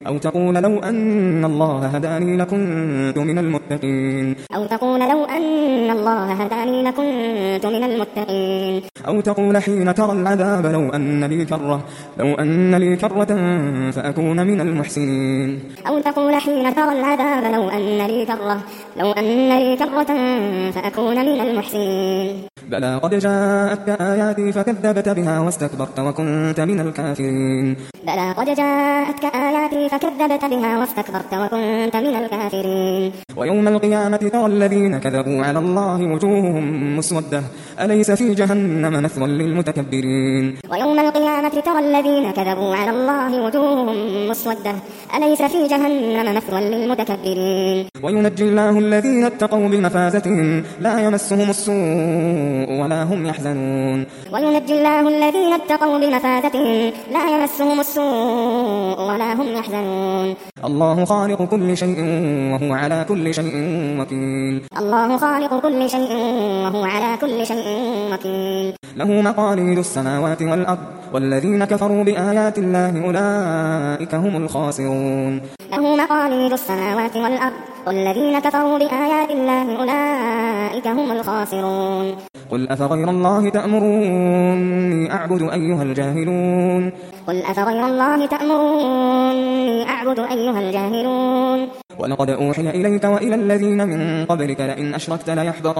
أو تقول لو أن الله هداني لكنت من المتقين أو تقول لو أن الله هداني لكنت من المتقين أو تقول حين ترى العذاب لو أن لي كرة فأكون من المحسنين أو تقول حين ترى العذاب لو أن لي كرة فأكون من المحسنين بلى قد جاءتك آياتي فكذبت بها واستكبرت وكنت من الكافرين بلى قد جاءتك آياتي فكذبت بها واستكبرت وكنت من الكافرين ويوم القيامة ترى الذين كذبوا على الله وجوههم مسودة أليس في جهنم مثوى للمتكبرين ويوم القيامة ترى الذين كذبوا على الله وجوههم مسودة أليس في جهنم مثوى للمتكبرين وينجي الله الذين اتقوا بمفازتهم لا يمسهم السوء ولا هم يحزنون وينجي الله الذين اتقوا بمفازتهم لا يمسهم السوء ولا هم يحزنون الله خالق كل شيء وهو على كل شيء وكيل الله خالق كل شيء وهو على كل شيء وكيل له مقاليد السماوات والأرض والذين كفروا بآيات الله أولئك هم الخاسرون له مقاليد السماوات والأرض والذين كفروا بآيات الله أولئك هم الخاسرون قل أفغير الله تأمروني أعبد أيها الجاهلون قل أفغير الله تأمروني أعبد أيها الجاهلون ولقد أوحي إليك وإلى الذين من قبلك لئن أشركت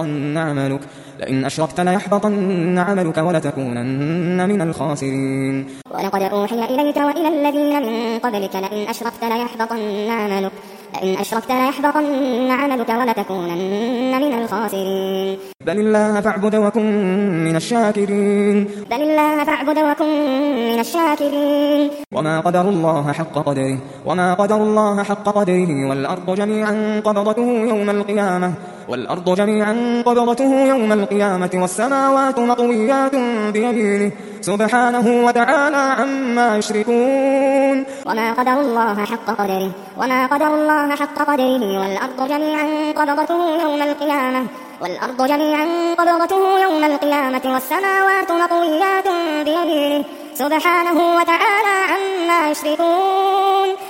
ليحبطن عملك ولتكونن من الخاسرين ولقد أوحي إليك وإلى الذين من قبلك لئن أشركت ليحبطن عملك ولتكونن من الخاسرين بل الله فاعبد وكن من الشاكرين وما قدر الله حق قدره والأرض جميعا قبضته يوم القيامة والسماوات مطويات بيمينه سبحانه وتعالى عما يشركون وما قدر الله حق قدره والأرض جميعا قبضته يوم القيامة والسماوات مطويات بيمينه سبحانه وتعالى عما يشركون